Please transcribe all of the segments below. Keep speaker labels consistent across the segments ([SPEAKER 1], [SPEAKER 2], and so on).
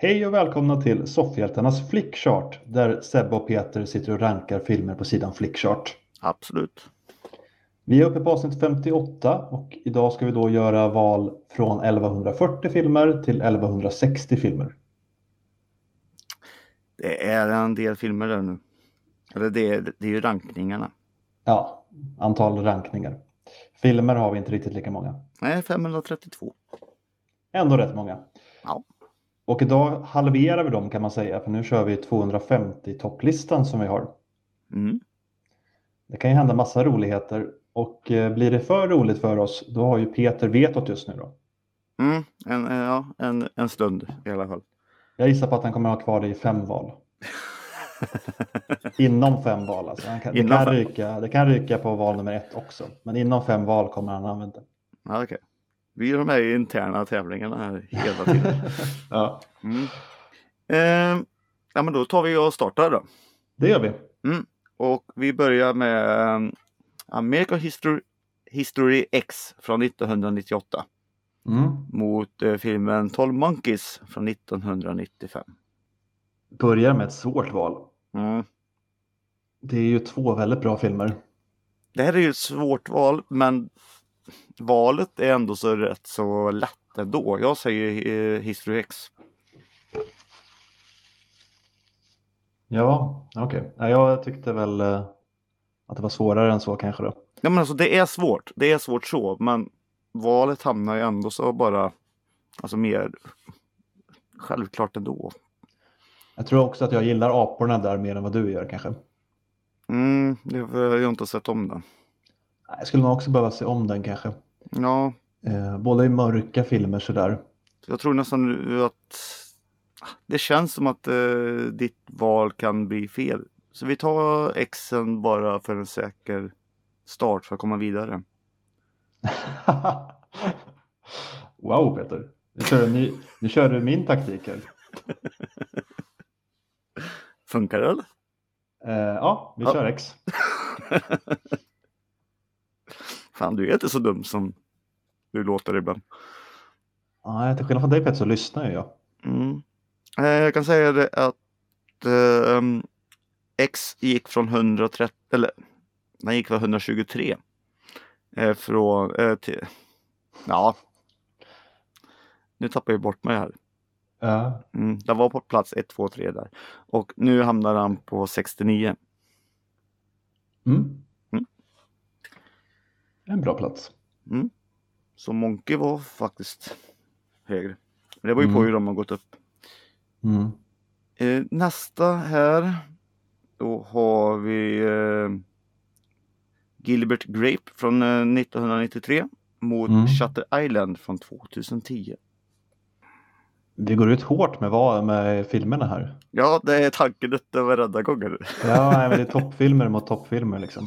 [SPEAKER 1] Hej och välkomna till Soffhjältarnas Flickchart där Sebbe och Peter sitter och rankar filmer på sidan Flickchart.
[SPEAKER 2] Absolut.
[SPEAKER 1] Vi är uppe på avsnitt 58 och idag ska vi då göra val från 1140 filmer till 1160 filmer.
[SPEAKER 2] Det är en del filmer där nu. Eller det är ju rankningarna.
[SPEAKER 1] Ja, antal rankningar. Filmer har vi inte riktigt lika många.
[SPEAKER 2] Nej, 532.
[SPEAKER 1] Ändå rätt många.
[SPEAKER 2] Ja.
[SPEAKER 1] Och idag halverar vi dem kan man säga, för nu kör vi 250 topplistan som vi har.
[SPEAKER 2] Mm.
[SPEAKER 1] Det kan ju hända massa roligheter och blir det för roligt för oss, då har ju Peter vetot just nu då.
[SPEAKER 2] En stund i alla fall.
[SPEAKER 1] Jag gissar på att han kommer ha kvar det i 5 val. Inom 5 val alltså. Det kan ryka på val nummer 1 också. Men inom 5 val kommer han använda.
[SPEAKER 2] Ja, okej. Vi är de här interna tävlingarna här hela tiden.
[SPEAKER 1] Ja.
[SPEAKER 2] Ja, men då tar vi och startar då.
[SPEAKER 1] Det gör vi.
[SPEAKER 2] Och vi börjar med American History X från 1998. Mot filmen 12 Monkeys från 1995.
[SPEAKER 1] Börjar med ett svårt val.
[SPEAKER 2] Mm.
[SPEAKER 1] Det är ju 2 väldigt bra filmer.
[SPEAKER 2] Det här är ju ett svårt val, men valet är ändå så rätt så lätt ändå. Jag säger History X.
[SPEAKER 1] Ja, okej. Ja, jag tyckte väl att det var svårare än så kanske då.
[SPEAKER 2] Ja, men alltså det är svårt. Det är svårt så, men valet hamnar ju ändå så bara alltså mer självklart ändå.
[SPEAKER 1] Jag tror också att jag gillar aporna där mer än vad du gör kanske.
[SPEAKER 2] Det har jag inte sett om den.
[SPEAKER 1] Jag skulle nog också behöva se om den kanske.
[SPEAKER 2] Ja.
[SPEAKER 1] Båda i mörka filmer sådär.
[SPEAKER 2] Jag tror nästan att det känns som att ditt val kan bli fel. Så vi tar Xen bara för en säker start för att komma vidare.
[SPEAKER 1] Wow Peter, nu kör du min taktik här.
[SPEAKER 2] Funkar det eller?
[SPEAKER 1] Ja, vi kör X.
[SPEAKER 2] Fan, du är inte så dum som du låter ibland.
[SPEAKER 1] Ja, till skillnad från dig Peter så lyssnar jag.
[SPEAKER 2] Jag kan säga det att X gick från 130, eller den gick från 123 till, ja, nu tappar jag bort mig här. Den var på plats 1, 2, 3 där. Och nu hamnar han på 69.
[SPEAKER 1] En bra plats.
[SPEAKER 2] Så Monkey var faktiskt högre. Det var ju på hur de har gått upp. Nästa här. Då har vi Gilbert Grape från 1993 mot Shutter Island från 2010.
[SPEAKER 1] Vi går ut hårt med filmerna här.
[SPEAKER 2] Ja, det är tanken varenda gång.
[SPEAKER 1] Ja, det är toppfilmer mot toppfilmer liksom.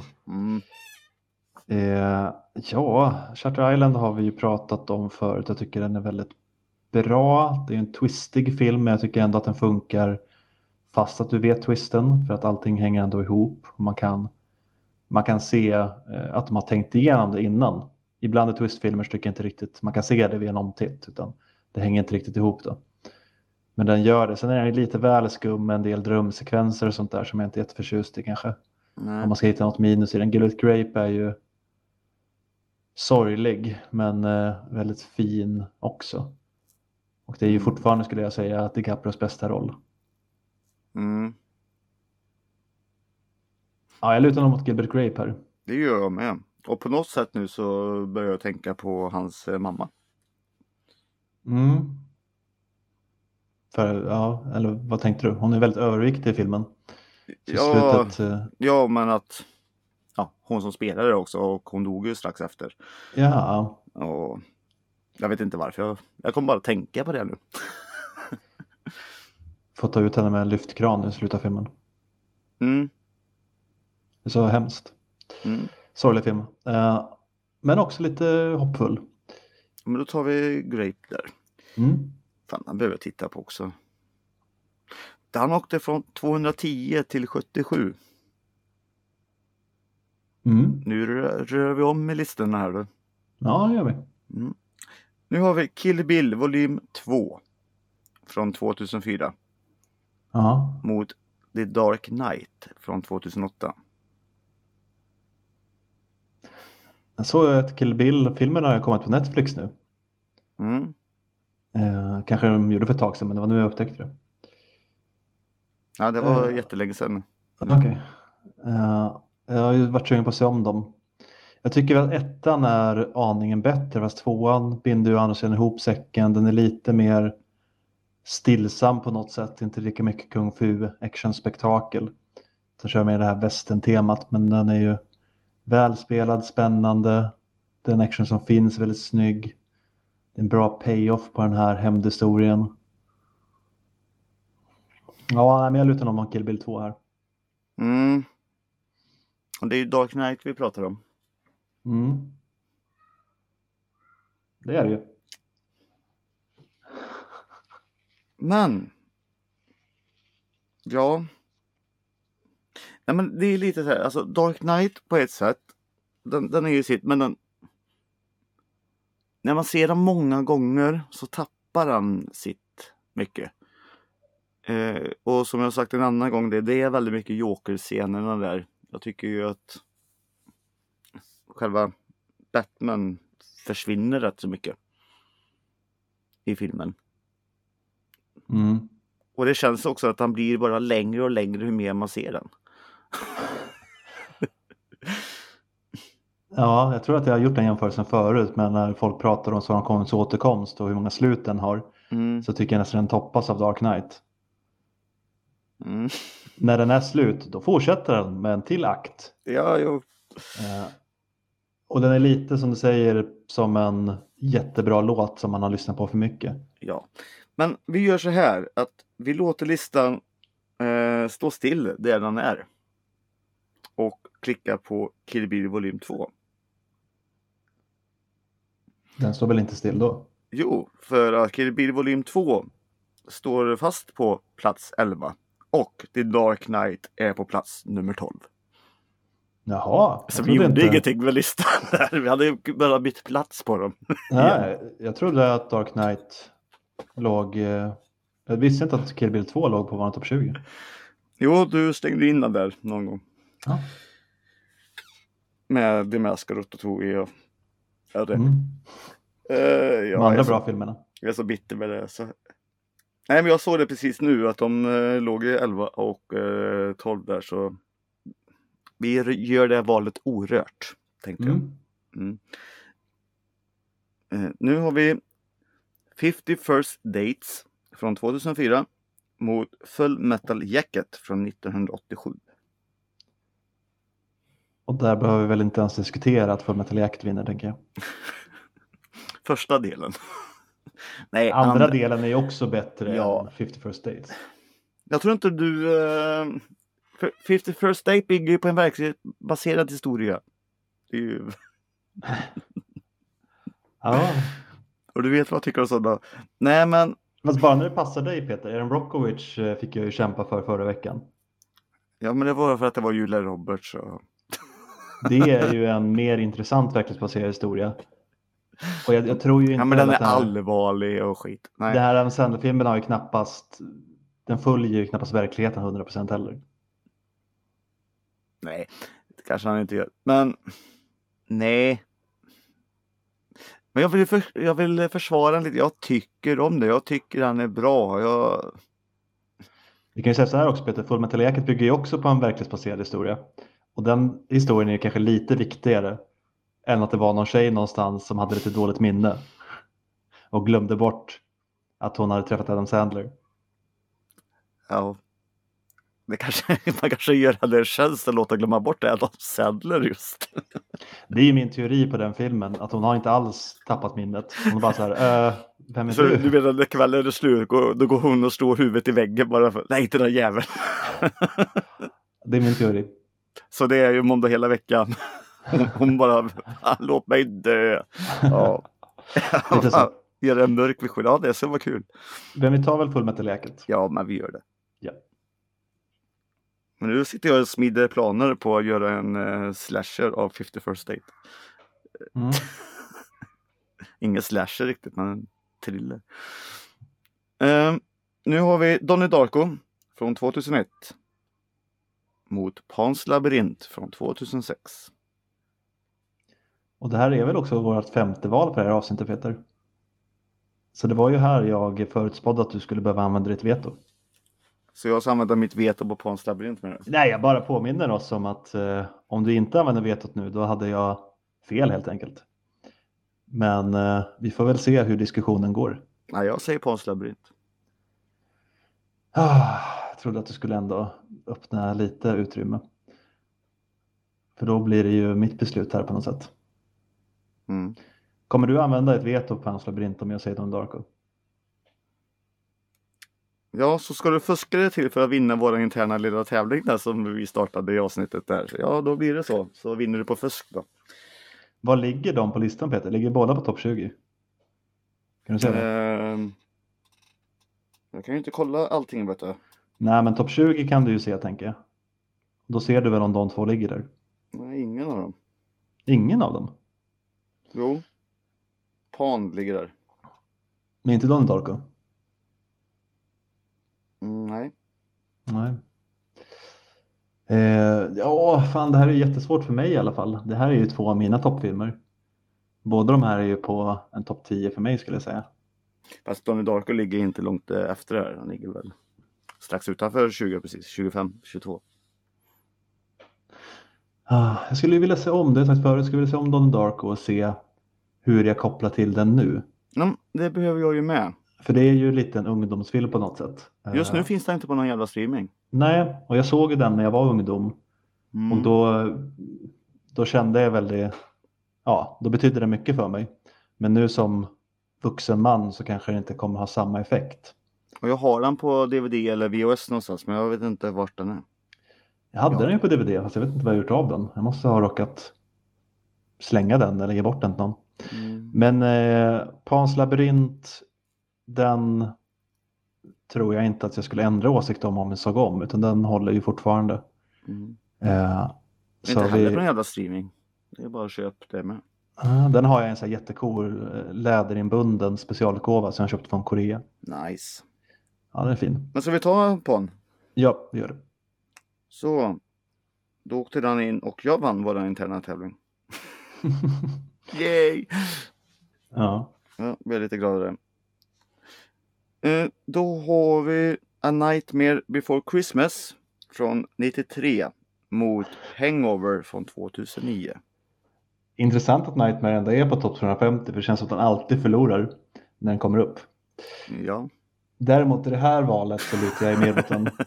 [SPEAKER 1] Ja, Shutter Island har vi ju pratat om förut. Jag tycker den är väldigt bra. Det är en twistig film, men jag tycker ändå att den funkar fast att du vet twisten, för att allting hänger ändå ihop. Man kan se att de har tänkt igenom det innan. Ibland i twistfilmer så tycker jag inte riktigt man kan se det vid en omtitt, utan det hänger inte riktigt ihop då. Men den gör det. Sen är den lite väl skum med en del drömsekvenser och sånt där som jag inte är jätteförtjust i kanske.
[SPEAKER 2] Nej.
[SPEAKER 1] Om man ska hitta något minus i den. Gilbert Grape är ju sorglig men väldigt fin också. Och det är ju fortfarande, skulle jag säga, att DiCaprios bästa roll. Ja, jag lutar nog mot Gilbert Grape här.
[SPEAKER 2] Det gör jag med. Och på något sätt nu så börjar jag tänka på hans mamma.
[SPEAKER 1] Eller vad tänkte du? Hon är väldigt överviktig i filmen.
[SPEAKER 2] Ja, men att hon som spelade också, och hon dog ju strax efter.
[SPEAKER 1] Ja.
[SPEAKER 2] Och jag vet inte varför. Jag kommer bara tänka på det nu.
[SPEAKER 1] Får ta ut henne med en lyftkran i slutet av filmen. Det är så hemskt. Sorglig film. Men också lite hoppfull.
[SPEAKER 2] Men då tar vi Grape där. Fan, han behöver titta på också. Han åkte från 210 till 77. Nu rör vi om med listorna här då.
[SPEAKER 1] Ja, det gör vi.
[SPEAKER 2] Nu har vi Kill Bill volym 2. från 2004
[SPEAKER 1] Ja.
[SPEAKER 2] mot The Dark Knight från 2008.
[SPEAKER 1] Jag såg att Kill Bill-filmen har kommit på Netflix nu.
[SPEAKER 2] Mm.
[SPEAKER 1] Kanske de gjorde för ett tag sedan, men det var nu jag upptäckte det.
[SPEAKER 2] Ja, det var jättelänge sedan.
[SPEAKER 1] Okej. Jag har ju varit sugen på att se om dem. Jag tycker att ettan är aningen bättre, fast tvåan binder ju andra sidan ihop säcken. Den är lite mer stillsam på något sätt, inte lika mycket kung fu actionspektakel. Så kör med det här västern-temat, men den är ju välspelad, spännande. Den action som finns är väldigt snygg. Det är en bra payoff på den här hämndhistorien. Ja, men jag lutar nog om Kill Bill 2 här.
[SPEAKER 2] Mm. Och det är ju Dark Knight vi pratar om.
[SPEAKER 1] Mm. Det är det ju.
[SPEAKER 2] Men ja. Nej, men det är lite så här, alltså Dark Knight på ett sätt, den är ju sitt, men den, när man ser den många gånger så tappar den sitt mycket. Och som jag sagt en annan gång, det är väldigt mycket Joker-scenerna där. Jag tycker ju att själva Batman försvinner rätt så mycket i filmen.
[SPEAKER 1] Mm.
[SPEAKER 2] Och det känns också att han blir bara längre och längre hur mer man ser den.
[SPEAKER 1] Ja, jag tror att jag har gjort den jämförelsen förut, men när folk pratar om Sagan om konungens återkomst och hur många slut den har, så tycker jag nästan den toppas av Dark Knight.
[SPEAKER 2] Mm.
[SPEAKER 1] När den är slut, då fortsätter den med en till akt.
[SPEAKER 2] Ja, jo.
[SPEAKER 1] Och den är lite, som du säger, som en jättebra låt som man har lyssnat på för mycket.
[SPEAKER 2] Ja, men vi gör så här att vi låter listan stå still där den är. Och klickar på Kill Bill volym 2.
[SPEAKER 1] Den står väl inte still då?
[SPEAKER 2] Jo, för att Kill Bill volym 2 står fast på plats 11. Och The Dark Knight är på plats nummer 12.
[SPEAKER 1] Jaha.
[SPEAKER 2] Så vi gjorde ingenting med listan där. Vi hade ju bara bytt plats på dem.
[SPEAKER 1] Nej, jag trodde att Dark Knight låg... Jag visste inte att Kill Bill 2 låg på vår topp 20.
[SPEAKER 2] Jo, du stängde in den där någon gång.
[SPEAKER 1] Ja.
[SPEAKER 2] Med The Mask och Ratatouille och... Ja, det.
[SPEAKER 1] De andra bra filmerna.
[SPEAKER 2] Jag är så bitter med det. Så... Nej, men jag såg det precis nu att de låg i 11 och 12 där, så vi gör det valet orört, tänkte jag. Nu har vi 50 First Dates från 2004 mot Full Metal Jacket från 1987.
[SPEAKER 1] Och där behöver vi väl inte ens diskutera att Full Metal Jacket vinner, tänker jag.
[SPEAKER 2] Första delen. Nej,
[SPEAKER 1] andra delen är ju också bättre
[SPEAKER 2] än
[SPEAKER 1] 50 First Dates.
[SPEAKER 2] Jag tror inte du... 50 First Date bygger ju på en verklighetsbaserad historia. Det är ju...
[SPEAKER 1] Ja.
[SPEAKER 2] Och du vet vad jag tycker om sådana. Nej, men...
[SPEAKER 1] Fast bara när det passar dig, Peter. Aaron Brockovich fick jag ju kämpa för förra veckan.
[SPEAKER 2] Ja, men det var för att det var Julia Roberts. Och...
[SPEAKER 1] Det är ju en mer intressant verklighetsbaserad historia. Och jag tror ju inte...
[SPEAKER 2] Ja, men den är allvarlig och skit. Nej.
[SPEAKER 1] Det här Adam Sandler-filmen har ju knappast... Den följer ju knappast verkligheten 100% heller.
[SPEAKER 2] Nej, det kanske han inte gör. Men... Nej. Men jag vill försvara den lite. Jag tycker om det. Jag tycker han är bra.
[SPEAKER 1] Vi kan ju säga så här också, Peter. Full Metal Jacket bygger ju också på en verklighetsbaserad historia. Och den historien är kanske lite viktigare än att det var någon tjej någonstans som hade lite dåligt minne och glömde bort att hon hade träffat Adam Sandler.
[SPEAKER 2] Ja. Man kanske gör det tjänst att låta glömma bort Adam Sandler just.
[SPEAKER 1] Det är ju min teori på den filmen, att hon har inte alls tappat minnet. Hon är bara så här, vem är
[SPEAKER 2] så
[SPEAKER 1] du?
[SPEAKER 2] Du menar när kvällen är slut, då går hon och slår huvudet i väggen bara för, nej, inte den jäveln.
[SPEAKER 1] Det är min teori.
[SPEAKER 2] Så det är ju måndag hela veckan. Hon bara, låt mig dö. Ja. Gör en mörk vision. Ja, det så var kul.
[SPEAKER 1] Men vi tar väl Full Metal Jacket?
[SPEAKER 2] Ja, men vi gör det.
[SPEAKER 1] Ja.
[SPEAKER 2] Men nu sitter jag och smider planer på att göra en slasher av 50 First Date. Ingen slasher riktigt, men en thriller. Nu har vi Donnie Darko från 2001 mot Pans labyrint från 2006.
[SPEAKER 1] Och det här är väl också vårt 5:e val på det här avsnittet, Peter. Så det var ju här jag förutspådde att du skulle behöva använda ditt veto.
[SPEAKER 2] Så jag ska använda mitt veto på Pans labyrint med det.
[SPEAKER 1] Nej, jag bara påminner oss om att om du inte använder vetot nu, då hade jag fel helt enkelt. Men vi får väl se hur diskussionen går.
[SPEAKER 2] Nej, jag säger Pans labyrint.
[SPEAKER 1] Jag trodde att du skulle ändå öppna lite utrymme. För då blir det ju mitt beslut här på något sätt.
[SPEAKER 2] Mm.
[SPEAKER 1] Kommer du använda ett veto på Pans labyrint om jag säger Donnie Darko?
[SPEAKER 2] Ja, så ska du fuska det till för att vinna vår interna lilla tävling där som vi startade i avsnittet där. Ja, då blir det så. Så vinner du på fusk då.
[SPEAKER 1] Vad ligger de på listan, Peter? Ligger båda på topp 20? Kan du säga det?
[SPEAKER 2] Jag kan ju inte kolla allting, vet du.
[SPEAKER 1] Nej, men topp 20 kan du ju se, tänker jag. Då ser du väl om de två ligger där?
[SPEAKER 2] Nej, ingen av dem.
[SPEAKER 1] Ingen av dem?
[SPEAKER 2] Jo. Pan ligger där.
[SPEAKER 1] Men inte Donnie Darko?
[SPEAKER 2] Nej.
[SPEAKER 1] Nej. Ja, fan, det här är jättesvårt för mig i alla fall. Det här är ju 2 av mina toppfilmer. Båda de här är ju på en topp 10 för mig, skulle jag säga.
[SPEAKER 2] Fast Donnie Darko ligger inte långt efter där. Han ligger väl strax utanför 20 precis. 25, 22.
[SPEAKER 1] Jag skulle vilja se om det, jag sagt förut, jag skulle vilja se om Donnie Darko och se hur jag kopplar till den nu.
[SPEAKER 2] Det behöver jag ju med.
[SPEAKER 1] För det är ju lite en ungdomsfilm på något sätt.
[SPEAKER 2] Just nu finns det inte på någon jävla streaming.
[SPEAKER 1] Nej, och jag såg ju den när jag var ungdom. Och då kände jag väldigt, ja, då betydde det mycket för mig. Men nu som vuxen man så kanske det inte kommer ha samma effekt.
[SPEAKER 2] Och jag har den på DVD eller VHS någonstans, men jag vet inte vart den är.
[SPEAKER 1] Jag hade den ju på DVD, fast jag vet inte vad jag gjort av den. Jag måste ha råkat slänga den eller ge bort den till någon. Men Pans labyrint, den tror jag inte att jag skulle ändra åsikt om jag såg om, utan den håller ju fortfarande.
[SPEAKER 2] Så inte heller på en jävla streaming. Det är bara att köpa det med.
[SPEAKER 1] Den har jag en sån här jättecool läderinbunden specialutgåva som jag köpt från Korea.
[SPEAKER 2] Nice.
[SPEAKER 1] Ja, den är fin.
[SPEAKER 2] Men ska vi ta Pan?
[SPEAKER 1] Ja, vi gör det.
[SPEAKER 2] Så, då åkte den in och jag vann vår interna tävling. Yay!
[SPEAKER 1] Ja.
[SPEAKER 2] Ja, jag är lite gladare. Då har vi A Nightmare Before Christmas från 93 mot Hangover från 2009.
[SPEAKER 1] Intressant att Nightmare ändå är på topp 250, för det känns som att den alltid förlorar när den kommer upp.
[SPEAKER 2] Ja.
[SPEAKER 1] Däremot i det här valet så lutar jag mer mot den.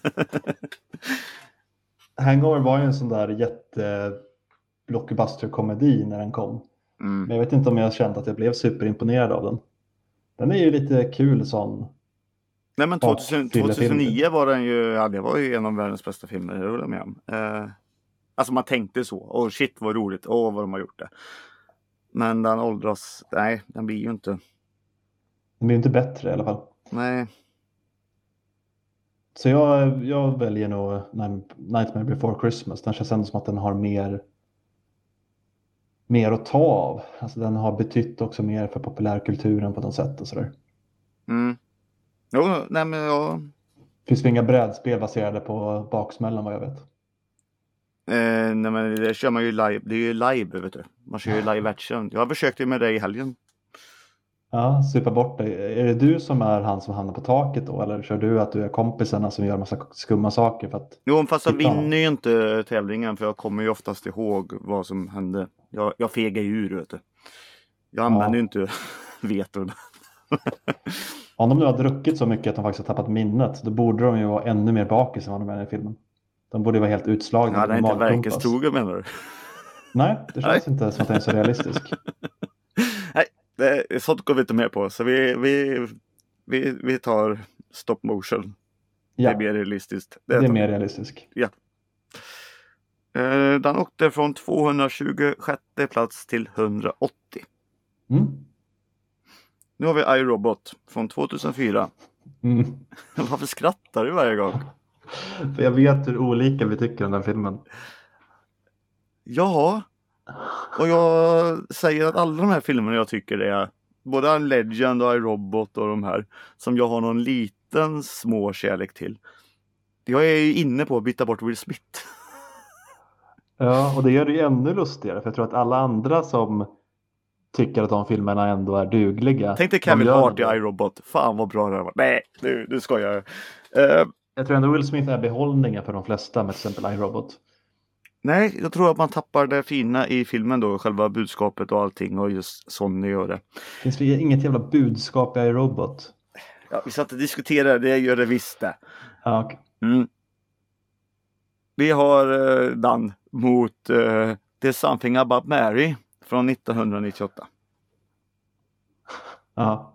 [SPEAKER 1] Hangover var ju en sån där jätte-blockbuster-komedi när den kom. Men jag vet inte om jag kände att jag blev superimponerad av den. Den är ju lite kul sån.
[SPEAKER 2] Nej, men 2009 var den ju, ja, det var ju en av världens bästa filmer, det håller jag med om. Alltså man tänkte så, shit vad roligt, vad de har gjort det. Men den åldras, nej, den blir ju inte.
[SPEAKER 1] Den blir inte bättre i alla fall.
[SPEAKER 2] Nej.
[SPEAKER 1] Så jag väljer nog Nightmare Before Christmas. Den känns ändå som att den har mer att ta av. Alltså den har betytt också mer för populärkulturen på något sätt och sådär.
[SPEAKER 2] Jo, nej men ja.
[SPEAKER 1] Finns det inga brädspel baserade på baksmällan vad jag vet?
[SPEAKER 2] Nej men det kör man ju live, det är ju live vet du. Man kör ju live action. Jag försökte med det i helgen.
[SPEAKER 1] Ja, supa bort dig. Är det du som är han som hamnar på taket då? Eller kör du att du är kompisarna som gör massa skumma saker? För att
[SPEAKER 2] jo, fast jag vinner ju inte tävlingen för jag kommer ju oftast ihåg vad som hände. Jag fegar ju ur vet du. Jag använder ju inte veton.
[SPEAKER 1] Om de nu har druckit så mycket att de faktiskt har tappat minnet, då borde de ju vara ännu mer bakis än vad de är i filmen. De borde vara helt utslagna.
[SPEAKER 2] Ja, det är inte verkestrogen menar du?
[SPEAKER 1] Nej, det känns inte som att den är så realistisk.
[SPEAKER 2] Nej, sånt går vi inte med på. Så vi tar stop motion. Ja. Det är mer realistiskt.
[SPEAKER 1] Det är mer realistiskt.
[SPEAKER 2] Ja. Den åkte från 226 plats till 180. Nu har vi iRobot från 2004. Varför skrattar du varje gång?
[SPEAKER 1] För jag vet hur olika vi tycker om den filmen.
[SPEAKER 2] Ja. Och jag säger att alla de här filmerna jag tycker är både Legend och iRobot och de här som jag har någon liten små kärlek till. Jag är ju inne på att byta bort Will Smith.
[SPEAKER 1] Ja, och det gör det ju ännu lustigare. För jag tror att alla andra som tycker att de filmerna ändå är dugliga.
[SPEAKER 2] Tänk dig Kevin Hart i iRobot. Fan vad bra det var. Nej, nu ska jag.
[SPEAKER 1] Jag tror ändå Will Smith är behållningen för de flesta med till exempel iRobot.
[SPEAKER 2] Nej, jag tror att man tappar det fina i filmen då. Själva budskapet och allting och just Sonny gör det.
[SPEAKER 1] Finns det inget jävla budskap i iRobot?
[SPEAKER 2] Ja, vi satt och diskuterade, det gör det visst det.
[SPEAKER 1] Ja, okay.
[SPEAKER 2] Vi har Dan mot There's Something About Mary från 1998.
[SPEAKER 1] Ja.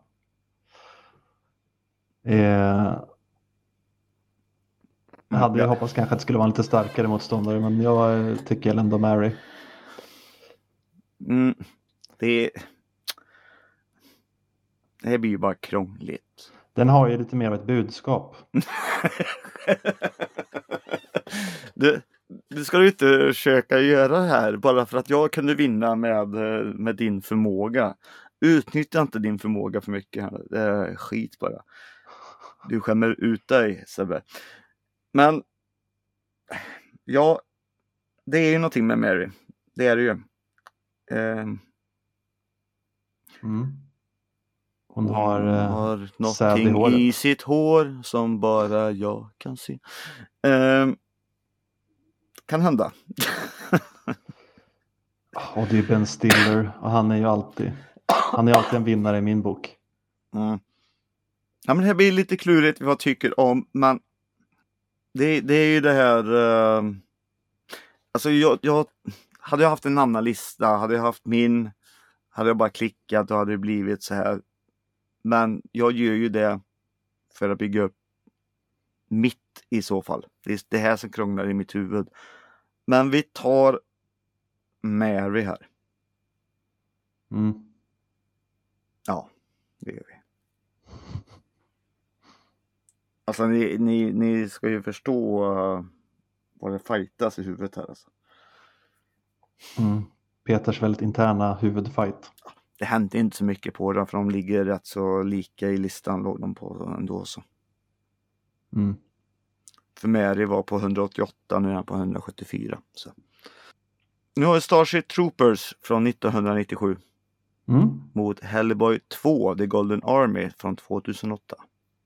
[SPEAKER 1] Jag hade hoppats kanske att det skulle vara en lite starkare motståndare, men jag tycker ändå Mary.
[SPEAKER 2] Det blir ju bara krångligt.
[SPEAKER 1] Den har ju lite mer av ett budskap.
[SPEAKER 2] Det ska du inte försöka göra här bara för att jag kunde vinna med din förmåga. Utnyttja inte din förmåga för mycket här. Det är skit bara. Du skämmer ut dig, Sebbe. Men ja, det är ju någonting med Mary. Det är det ju.
[SPEAKER 1] Hon har
[SPEAKER 2] någonting i sitt hår som bara jag kan se. Kan hända.
[SPEAKER 1] Och det är Ben Stiller. Och han är alltid en vinnare i min bok.
[SPEAKER 2] Ja, men det här blir lite klurigt vad jag tycker om. Men det är ju det här. Alltså jag hade jag haft en namnlista. Hade jag haft min. Hade jag bara klickat och hade det blivit så här. Men jag gör ju det för att bygga upp mitt i så fall. Det är det här som krånglar i mitt huvud. Men vi tar Mary här. Ja, det gör vi. Alltså ni ska ju förstå vad det fightas i huvudet här alltså.
[SPEAKER 1] Peters väldigt interna huvudfight.
[SPEAKER 2] Det hände inte så mycket på dem för de ligger rätt så lika i listan låg de på ändå så. För Mary var på 188, nu är han på 174. Så. Nu har vi Starship Troopers från 1997 mot Hellboy 2, The Golden Army från 2008.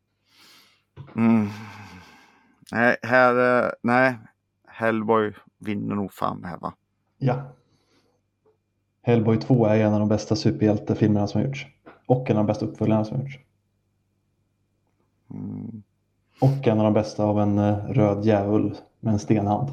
[SPEAKER 2] Nej, Hellboy vinner nog fan här va?
[SPEAKER 1] Ja. Hellboy 2 är en av de bästa superhjältefilmerna som har gjorts. Och en av de bästa uppföljarna som har gjorts. Och en av de bästa av en röd djävul med en stenhand.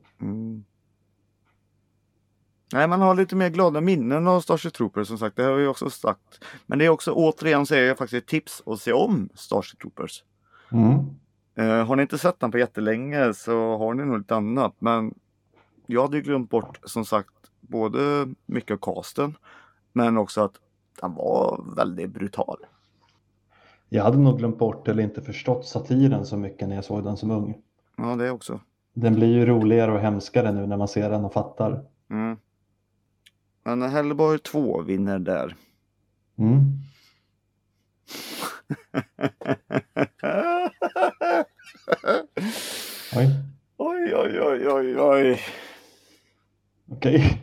[SPEAKER 2] Nej, man har lite mer glada minnen av Starship Troopers som sagt. Det har vi också sagt. Men det är också återigen så är det faktiskt ett tips att se om Starship Troopers. Har ni inte sett den på jättelänge så har ni nog lite annat. Men jag hade ju glömt bort som sagt både mycket av casten. Men också att den var väldigt brutal.
[SPEAKER 1] Jag hade nog glömt bort eller inte förstått satiren så mycket när jag såg den som ung.
[SPEAKER 2] Ja, det också.
[SPEAKER 1] Den blir ju roligare och hemskare nu när man ser den och fattar.
[SPEAKER 2] Men Hellboy 2 vinner där. Oj.
[SPEAKER 1] Okej.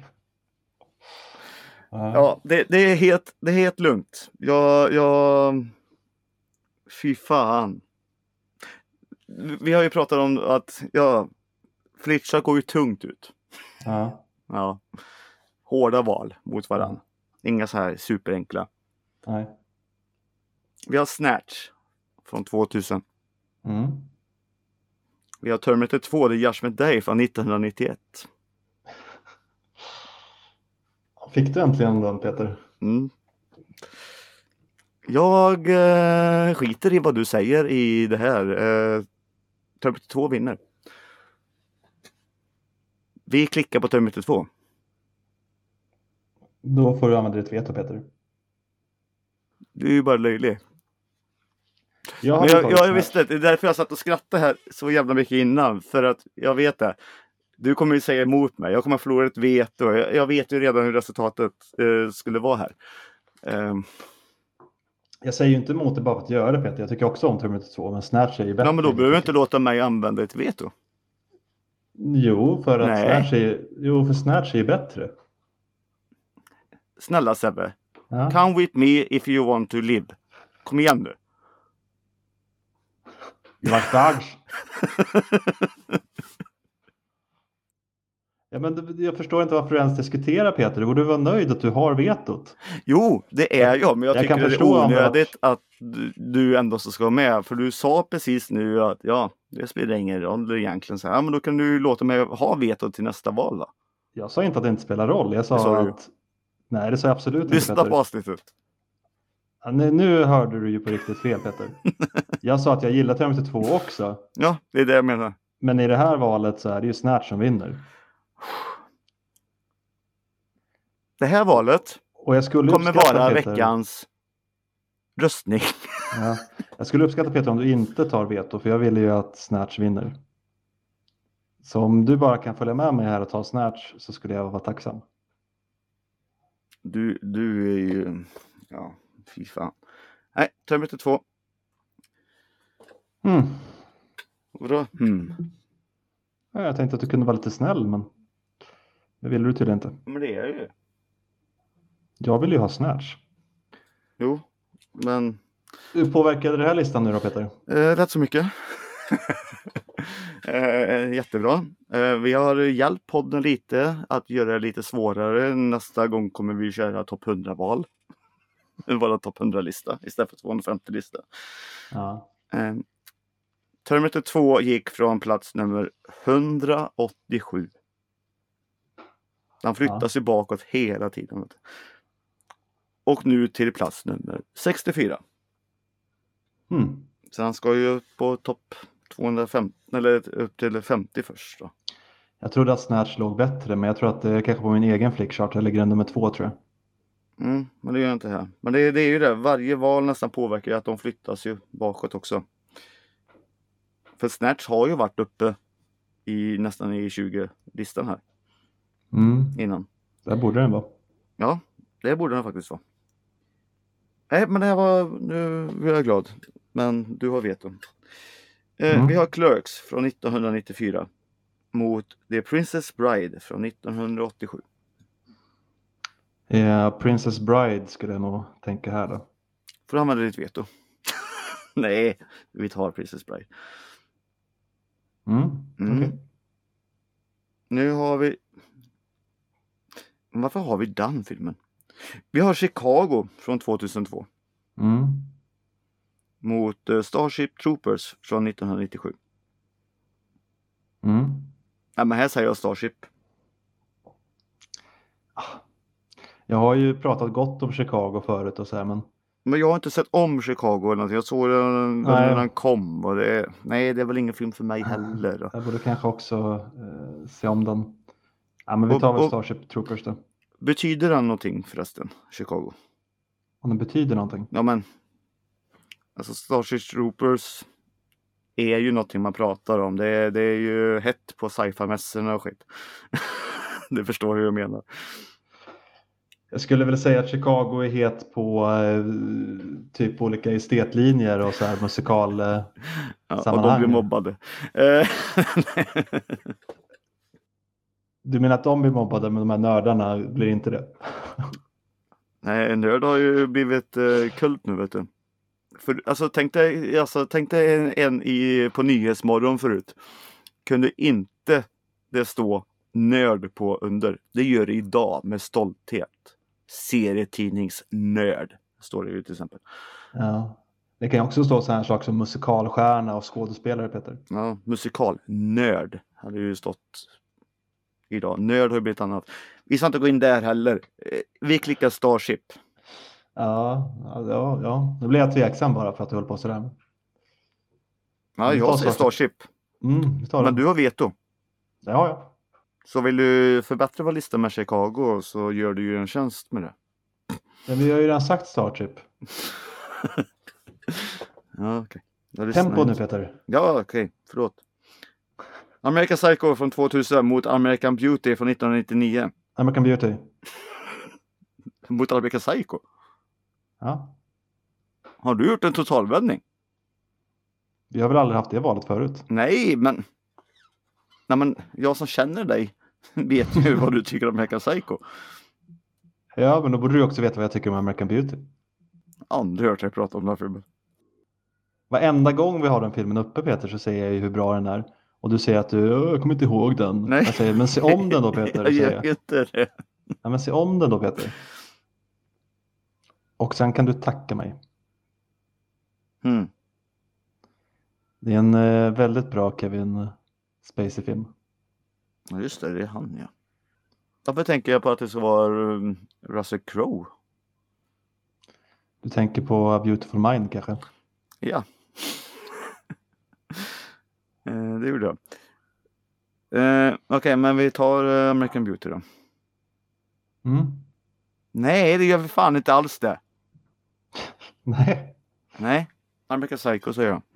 [SPEAKER 2] Ja, det är helt lugnt. Jag fy fan. Vi har ju pratat om att Fletcher går ju tungt ut. Ja. Hårda val mot varandra. Inga så här superenkla.
[SPEAKER 1] Nej.
[SPEAKER 2] Vi har Snatch från 2000. Vi har Terminator 2, The Judgment Day från 1991.
[SPEAKER 1] Fick du äntligen den, Peter?
[SPEAKER 2] Jag skiter i vad du säger i det här. Terminator 2 vinner. Vi klickar på Terminator 2.
[SPEAKER 1] Då får du använda ditt veto, Peter.
[SPEAKER 2] Du är ju bara löjlig.
[SPEAKER 1] Jag
[SPEAKER 2] visste det är därför jag satt och skrattade här så jävla mycket innan. För att jag vet det. Du kommer ju säga emot mig. Jag kommer förlora ett veto. Jag vet ju redan hur resultatet skulle vara här.
[SPEAKER 1] Jag säger ju inte emot det bara för att göra det, Peter. Jag tycker också om Terminator 2, men Snatch är ju bättre.
[SPEAKER 2] Ja, men då behöver du inte låta mig använda ett veto.
[SPEAKER 1] Jo, för att
[SPEAKER 2] Nej.
[SPEAKER 1] Snatch är ju bättre.
[SPEAKER 2] Snälla Sebbe.
[SPEAKER 1] Ja.
[SPEAKER 2] Come with me if you want to live. Kom igen nu.
[SPEAKER 1] Det var dags. Ja, men jag förstår inte varför du ens diskuterar, Peter. Du borde vara nöjd att du har vetot.
[SPEAKER 2] Jo, det är jag. Men jag tycker det är onödigt att du ändå ska vara med. För du sa precis nu att det spelar ingen roll egentligen. Så här, men då kan du låta mig ha vetot till nästa val då.
[SPEAKER 1] Jag sa inte att det inte spelar roll. Jag sa att... Nej, det sa jag absolut inte,
[SPEAKER 2] Lyssna
[SPEAKER 1] Peter.
[SPEAKER 2] på avsnittet.
[SPEAKER 1] Ja, nu hörde du ju på riktigt fel, Peter. Jag sa att jag gillar Terminator 2 också.
[SPEAKER 2] Ja, det är det jag menar.
[SPEAKER 1] Men i det här valet så är det ju Snatch som vinner.
[SPEAKER 2] Det här valet kommer vara
[SPEAKER 1] Peter,
[SPEAKER 2] veckans röstning.
[SPEAKER 1] Ja, jag skulle uppskatta, Peter, om du inte tar veto, för jag vill ju att Snatch vinner. Så om du bara kan följa med mig här och ta Snatch så skulle jag vara tacksam.
[SPEAKER 2] Du är ju... Ja, fy fan. Nej, Terminator 2. Vadå?
[SPEAKER 1] Ja, jag tänkte att du kunde vara lite snäll, men det vill du tydligen inte.
[SPEAKER 2] Men det är ju.
[SPEAKER 1] Jag vill ju ha Snatch.
[SPEAKER 2] Jo, men...
[SPEAKER 1] Hur påverkade det här listan nu då, Peter?
[SPEAKER 2] Rätt så mycket. Jättebra. Vi har hjälpt podden lite att göra det lite svårare. Nästa gång kommer vi köra topp 100-val. Våra topp 100-lista istället för 250-lista.
[SPEAKER 1] Ja.
[SPEAKER 2] Terminator 2 gick från plats nummer 187. Den flyttas ju bakåt hela tiden. Och nu till plats nummer 64. Så han ska ju upp på topp 250 eller upp till 50 först då.
[SPEAKER 1] Jag trodde att Snatch låg bättre, men jag tror att det är kanske på min egen flickchart. Jag ligger nummer 2, tror jag.
[SPEAKER 2] Men det gör jag inte här. Men det är ju det. Varje val nästan påverkar att de flyttas ju bakåt också. För Snatch har ju varit uppe nästan i 20-listan här. Innan.
[SPEAKER 1] Där borde den vara.
[SPEAKER 2] Ja, det borde den faktiskt vara. Nej, men det här var... Nu är jag glad. Men du har veto. Vi har Clerks från 1994 mot The Princess Bride från 1987.
[SPEAKER 1] Princess Bride skulle jag nog tänka här då.
[SPEAKER 2] Får du använda ditt veto? Nej, vi tar Princess Bride.
[SPEAKER 1] Okay.
[SPEAKER 2] Nu har vi... Varför har vi den filmen? Vi har Chicago från 2002. Mot Starship Troopers från 1997. Ja, men här säger jag Starship.
[SPEAKER 1] Jag har ju pratat gott om Chicago förut och så här,
[SPEAKER 2] men jag har inte sett om Chicago eller något. Jag såg den när den kom. Och det är väl ingen film för mig heller. Då.
[SPEAKER 1] Jag borde kanske också se om den. Ja, men vi tar väl Starship Troopers då.
[SPEAKER 2] Betyder den någonting förresten, Chicago?
[SPEAKER 1] Om den betyder någonting?
[SPEAKER 2] Ja, men alltså Starship Troopers är ju någonting man pratar om. Det är ju hett på sci-fi-mässorna och skit. Det förstår hur jag menar. Jag
[SPEAKER 1] skulle väl säga att Chicago är het på typ olika estetlinjer och så här musikal sammanhang.
[SPEAKER 2] Och de blir mobbade.
[SPEAKER 1] Du menar att de blir mobbade, men de här nördarna blir inte det?
[SPEAKER 2] Nej, en nörd har ju blivit kult nu, vet du. För, tänk dig en på Nyhetsmorgon förut. Kunde inte det stå nörd på under. Det gör det idag med stolthet. Serietidningsnörd står det ju till exempel.
[SPEAKER 1] Ja, det kan också stå så här sak som musikalstjärna och skådespelare, Peter.
[SPEAKER 2] Ja, musikalnörd hade ju stått idag. Nörd har ju blivit annat. Vi ska inte gå in där heller. Vi klickar Starship.
[SPEAKER 1] Ja. Nu blir jag tveksam bara för att du håller på sådär.
[SPEAKER 2] Ja, jag säger Starship. Men du har veto.
[SPEAKER 1] Ja.
[SPEAKER 2] Så vill du förbättra vår lista med Chicago så gör du ju en tjänst med det.
[SPEAKER 1] Ja, vi har ju redan sagt Starship.
[SPEAKER 2] Ja, okej.
[SPEAKER 1] Tempo nu, Peter.
[SPEAKER 2] Ja, okej. Förlåt. American Psycho från 2000 mot American Beauty från 1999.
[SPEAKER 1] American Beauty.
[SPEAKER 2] Mot American Psycho?
[SPEAKER 1] Ja.
[SPEAKER 2] Har du gjort en totalvändning?
[SPEAKER 1] Vi har väl aldrig haft det valet förut?
[SPEAKER 2] Nej, men jag som känner dig vet ju vad du tycker om American Psycho.
[SPEAKER 1] Ja, men då borde du också veta vad jag tycker om American Beauty.
[SPEAKER 2] Aldrig hört dig prata om den här filmen.
[SPEAKER 1] Varenda gång vi har den filmen uppe, Peter, så säger jag ju hur bra den är. Och du säger att jag kommer inte ihåg den.
[SPEAKER 2] Nej.
[SPEAKER 1] Jag säger, men se om den då, Peter.
[SPEAKER 2] Jag gör inte det.
[SPEAKER 1] Ja, men se om den då, Peter. Och sen kan du tacka mig. Det är en väldigt bra Kevin Spacey-film.
[SPEAKER 2] Ja, just det är han, ja. Varför tänker jag på att det ska vara Russell Crowe?
[SPEAKER 1] Du tänker på A Beautiful Mind kanske?
[SPEAKER 2] Ja. Det gjorde jag. Okej, men vi tar American Beauty då. Nej, det gör vi fan inte alls det. Nej, American Psycho säger jag.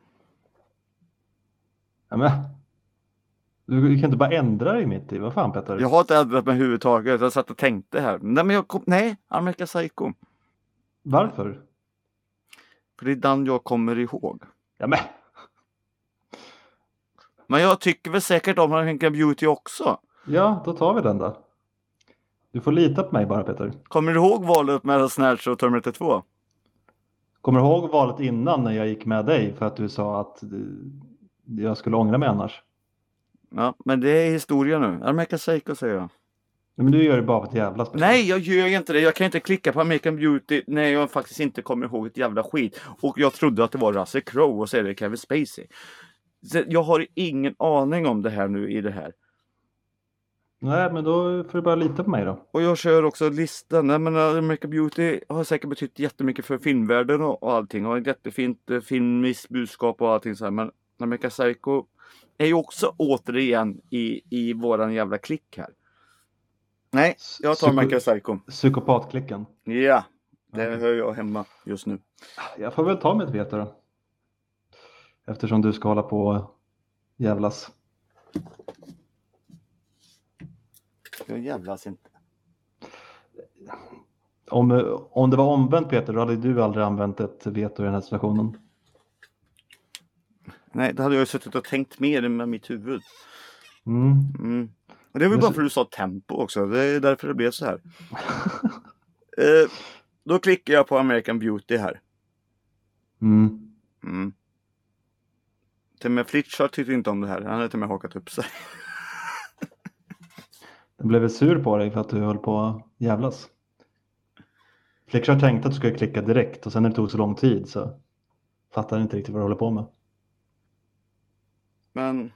[SPEAKER 1] Ja, men du kan inte bara ändra dig mitt i. Vad fan, Peter?
[SPEAKER 2] Jag har inte ändrat mig överhuvudtaget. Jag satt och tänkte här. Nej, American Psycho.
[SPEAKER 1] Varför?
[SPEAKER 2] För det är den jag kommer ihåg.
[SPEAKER 1] Ja,
[SPEAKER 2] men jag tycker väl säkert om American Beauty också.
[SPEAKER 1] Ja, då tar vi den då. Du får lita på mig bara, Peter.
[SPEAKER 2] Kommer du ihåg valet mellan Snatch och Terminator 2?
[SPEAKER 1] Kommer du ihåg valet innan när jag gick med dig för att du sa att jag skulle ångra mig annars?
[SPEAKER 2] Ja, men det är historia nu. American Psycho säger jag.
[SPEAKER 1] Men du gör det bara för ett jävla spel.
[SPEAKER 2] Nej, jag gör inte det. Jag kan inte klicka på American Beauty när jag faktiskt inte kommer ihåg ett jävla skit. Och jag trodde att det var Russell Crowe och så är det Kevin Spacey. Så jag har ingen aning om det här nu i det här.
[SPEAKER 1] Nej, men då får du bara lita på mig då.
[SPEAKER 2] Och jag kör också listan. Nej, men American Beauty har säkert betytt jättemycket för filmvärlden och allting. Och ett jättefint filmiskt budskap och allting så här. Men American Psycho är ju också återigen i våran jävla klick här. Nej, jag tar American Psycho.
[SPEAKER 1] Psykopatklicken.
[SPEAKER 2] Ja, det hör jag hemma just nu.
[SPEAKER 1] Jag får väl ta mitt veto då. Eftersom du ska hålla på jävlas.
[SPEAKER 2] Jag jävlas inte.
[SPEAKER 1] Om det var omvänt, Peter, då hade du aldrig använt ett veto i den här situationen.
[SPEAKER 2] Nej, det hade jag ju suttit och tänkt mer med mitt huvud. Och det var ju bara för att du sa tempo också. Det är därför det blev så här. Då klickar jag på American Beauty här. Till och med Flitchard tyckte inte om det här. Han hade till och med hakat upp sig.
[SPEAKER 1] Den blev väl sur på dig för att du höll på att jävlas. Flitchard tänkte att du skulle klicka direkt och sen när det tog så lång tid så fattade inte riktigt vad du håller på med.
[SPEAKER 2] Men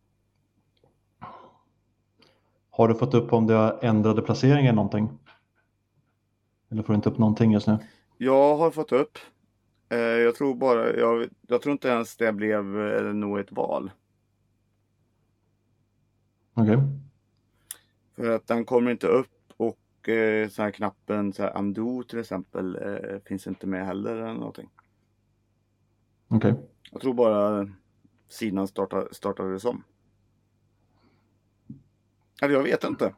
[SPEAKER 1] har du fått upp om du har ändrade placeringar eller någonting? Eller får du inte upp någonting just nu?
[SPEAKER 2] Jag har fått upp. Jag tror bara, jag tror inte ens det blev nog ett val.
[SPEAKER 1] Okej.
[SPEAKER 2] För att den kommer inte upp och så här knappen så här undo till exempel finns inte med heller eller någonting.
[SPEAKER 1] Okej.
[SPEAKER 2] Jag tror bara sidan startades om. Eller jag vet inte.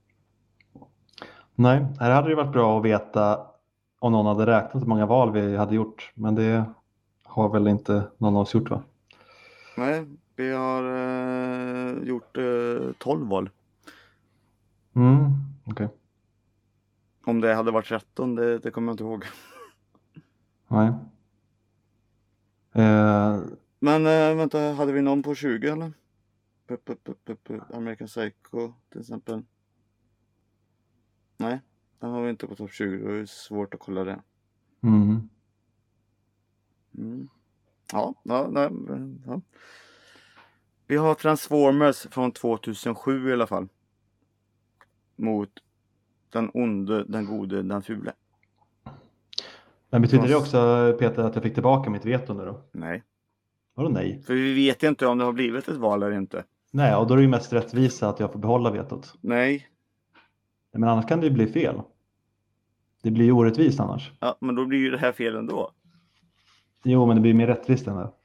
[SPEAKER 1] Nej, här hade det varit bra att veta om någon hade räknat hur många val vi hade gjort. Men det har väl inte någon av oss gjort, va?
[SPEAKER 2] Nej, vi har gjort 12 val.
[SPEAKER 1] Okej.
[SPEAKER 2] Om det hade varit 13, det kommer jag inte ihåg.
[SPEAKER 1] Nej.
[SPEAKER 2] Men vänta, hade vi någon på 20 eller? American Psycho till exempel. Nej, den har vi inte på topp 20. Det är svårt att kolla det. Ja. Vi har Transformers från 2007 i alla fall. Mot den onde, den gode, den fule.
[SPEAKER 1] Men betyder det också, Peter, att jag fick tillbaka mitt veto nu då?
[SPEAKER 2] Nej.
[SPEAKER 1] Vadå nej?
[SPEAKER 2] För vi vet inte om det har blivit ett val eller inte.
[SPEAKER 1] Nej, och då är det ju mest rättvisa att jag får behålla vetot.
[SPEAKER 2] Nej.
[SPEAKER 1] Men annars kan det ju bli fel. Det blir ju orättvist annars.
[SPEAKER 2] Ja, men då blir ju det här fel ändå.
[SPEAKER 1] Jo, men det blir mer rättvist än det.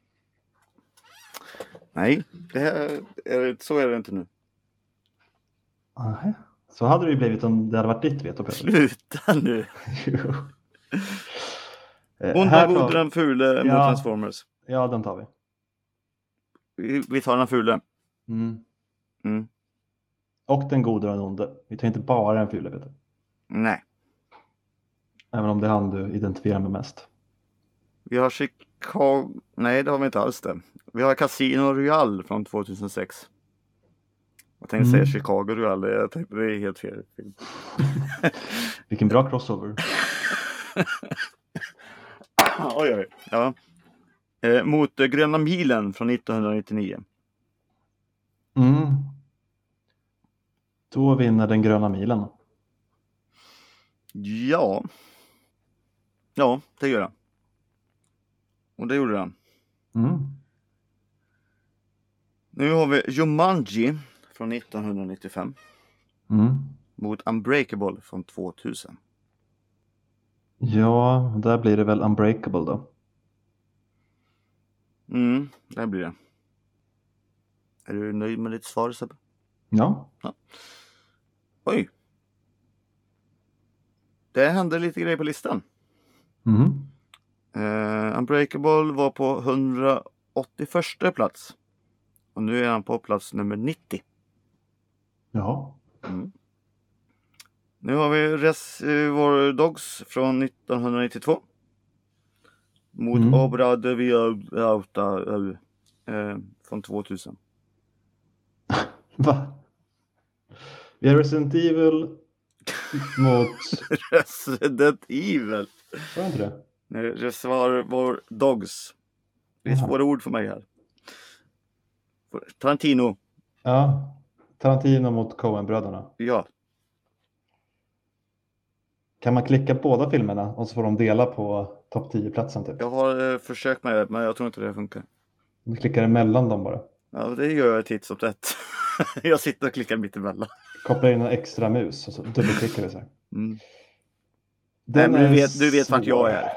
[SPEAKER 2] Nej, så är det inte nu.
[SPEAKER 1] Aha. Så hade det ju blivit om det hade varit ditt veto, Peter.
[SPEAKER 2] Sluta nu. Onda, gode, den fule mot Transformers.
[SPEAKER 1] Ja, den tar vi.
[SPEAKER 2] Vi tar den fule.
[SPEAKER 1] Och den gode och den onde. Vi tar inte bara den fule, vet du.
[SPEAKER 2] Nej.
[SPEAKER 1] Även om det är han du identifierar med mest.
[SPEAKER 2] Vi har Chicago... Nej, det har vi inte alls det. Vi har Casino Royale från 2006. Jag tänkte säga Chicago Royale. Jag tänkte det är helt fel film.
[SPEAKER 1] Vilken bra crossover.
[SPEAKER 2] Oj. Ja. Mot Gröna milen från 1999.
[SPEAKER 1] Då vinner den gröna milen.
[SPEAKER 2] Ja, det gör den. Och det gjorde den. Nu har vi Jumanji från 1995. Mot Unbreakable från 2000.
[SPEAKER 1] Ja, där blir det väl Unbreakable då.
[SPEAKER 2] Där blir det. Är du nöjd med ditt svar, Sebbe?
[SPEAKER 1] Ja.
[SPEAKER 2] Oj. Det hände lite grejer på listan. Unbreakable var på 181 plats. Och nu är han på plats nummer 90.
[SPEAKER 1] Ja.
[SPEAKER 2] Nu har vi Reservoir Dogs från 1992. Mot Obra de Viauta från 2000.
[SPEAKER 1] Va? Vi har Resident Evil mot...
[SPEAKER 2] Resident Evil?
[SPEAKER 1] Var det inte det?
[SPEAKER 2] Nej, Reservoir Dogs. Det är svåra ord för mig här. Tarantino.
[SPEAKER 1] Ja, Tarantino mot Coen-bröderna.
[SPEAKER 2] Ja.
[SPEAKER 1] Kan man klicka på båda filmerna och så får de dela på topp 10-platsen typ?
[SPEAKER 2] Jag har försökt med det, men jag tror inte det funkar.
[SPEAKER 1] Du klickar emellan dem bara.
[SPEAKER 2] Ja, det gör jag titt som tätt. Jag sitter och klickar mitt emellan.
[SPEAKER 1] Kopplar in en extra mus och så dubbelklickar vi så här.
[SPEAKER 2] Nej, men du vet vart jag är.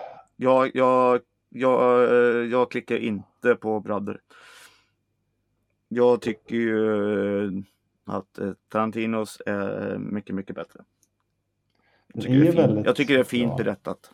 [SPEAKER 2] Jag klickar inte på Brother. Jag tycker ju att Tarantinos är mycket, mycket bättre. Jag tycker det är fint berättat.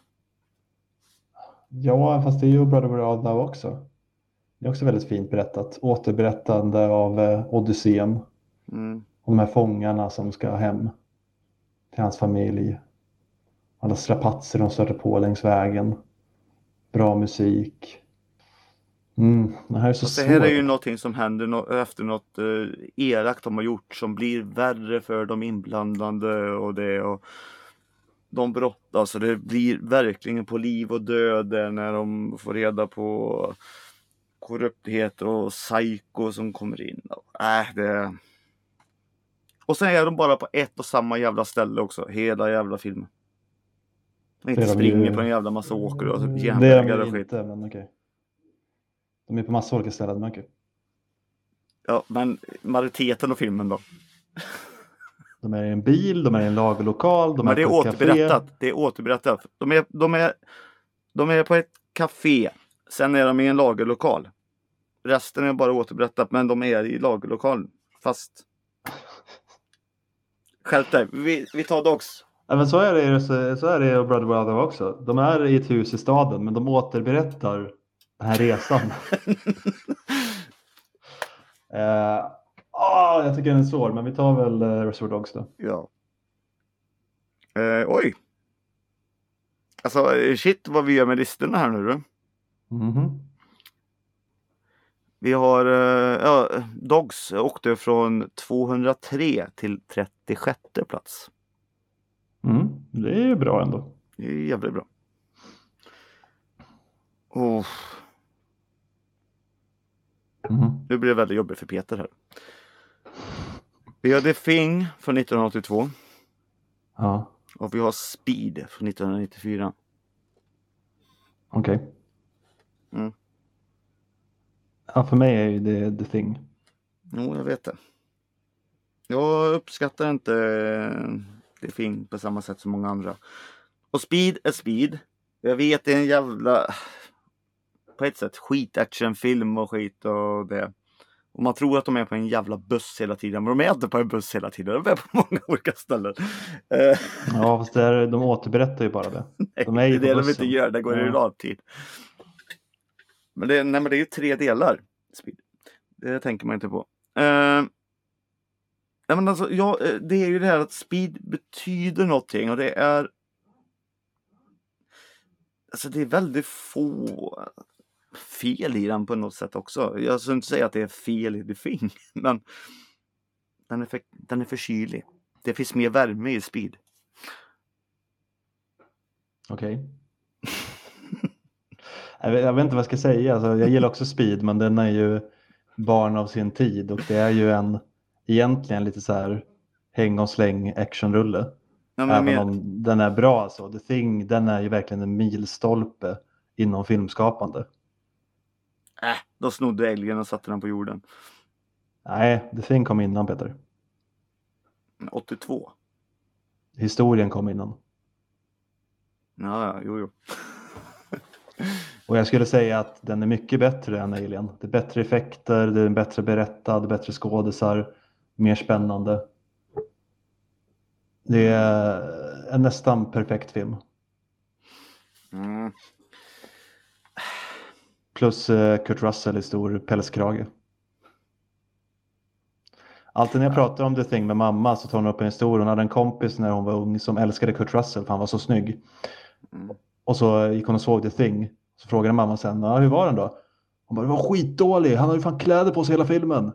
[SPEAKER 1] Ja, fast det är ju Brother Where Art Thou också. Det är också väldigt fint berättat. Återberättande av Odysseen. Och de här fångarna som ska hem till hans familj. Alla strapatser de stöter på längs vägen. Bra musik. Det här är så svårt.
[SPEAKER 2] Det här är ju någonting som händer efter något elakt de har gjort som blir värre för de inblandade och det och de brott, alltså det blir verkligen på liv och död när de får reda på korrupthet och psycho som kommer in. Och sen är de bara på ett och samma jävla ställe också, hela jävla filmen. De inte springer på en jävla massa åker och järnvägar och skit.
[SPEAKER 1] Inte, men okej. De är på massa olika ställen, men okej.
[SPEAKER 2] Ja, men majoriteten av filmen då?
[SPEAKER 1] De är i en bil, de är i en lagerlokal,
[SPEAKER 2] men det är återberättat. Det är återberättat. De är på ett café. Sen är de i en lagerlokal. Resten är bara återberättat, men de är i lagerlokalen. Fast... Skälp dig. Vi tar Dogs.
[SPEAKER 1] Ja, men så är det och Brother Brother också. De är i ett hus i staden, men de återberättar den här resan. Jag tycker den är svår, men vi tar väl Reservoir Dogs då.
[SPEAKER 2] Ja. Oj. Alltså, shit vad vi gör med listorna här nu då. Vi har Dogs åkte från 203 till 36 plats.
[SPEAKER 1] Det är ju bra ändå.
[SPEAKER 2] Det är jävligt bra. Nu blir det väldigt jobbigt för Peter här. Vi har The Thing från 1982.
[SPEAKER 1] Ja.
[SPEAKER 2] Och vi har Speed från 1994.
[SPEAKER 1] Okej. Ja, för mig är ju det The Thing.
[SPEAKER 2] Jo, jag vet det. Jag uppskattar inte The Thing på samma sätt som många andra. Och Speed är Speed. Jag vet, det är en jävla... på ett sätt skitactionfilm och skit och det. Och man tror att de är på en jävla buss hela tiden. Men de är inte på en buss hela tiden. De är på många olika ställen.
[SPEAKER 1] Ja, fast de återberättar ju bara det. De är
[SPEAKER 2] det
[SPEAKER 1] ju
[SPEAKER 2] är
[SPEAKER 1] på
[SPEAKER 2] det
[SPEAKER 1] bussen.
[SPEAKER 2] de inte gör. Det går i realtid. Men det är ju 3 delar. Speed. Det tänker man inte på. Men alltså, det är ju det här att speed betyder någonting. Och det är... Alltså det är väldigt få fel i den på något sätt också. Jag skulle inte säga att det är fel i The Thing. Men den är för kylig. Det finns mer värme i speed.
[SPEAKER 1] Okej. Jag vet inte vad jag ska säga. Alltså, jag gillar också speed, men den är ju barn av sin tid. Och det är ju egentligen lite så här häng och släng actionrulle.
[SPEAKER 2] Ja,
[SPEAKER 1] Även om den är bra alltså. The Thing, den är ju verkligen en milstolpe inom filmskapande.
[SPEAKER 2] Då snodde Alien och satte den på jorden.
[SPEAKER 1] Nej, The Thing kom innan, Peter.
[SPEAKER 2] 82.
[SPEAKER 1] Historien kom innan.
[SPEAKER 2] Ja, jo.
[SPEAKER 1] Och jag skulle säga att den är mycket bättre än Alien. Det är bättre effekter, det är bättre berättad, bättre skådisar, mer spännande. Det är en nästan perfekt film.
[SPEAKER 2] Mm.
[SPEAKER 1] Plus Kurt Russell i stor pälskrage. Alltid när jag pratar om The Thing med mamma så tar hon upp en historia. Hon hade en kompis när hon var ung som älskade Kurt Russell för han var så snygg. Och så gick hon och såg The Thing. Så frågade mamma sen, hur var den då? Hon bara, det var skitdålig. Han hade ju fan kläder på sig hela filmen.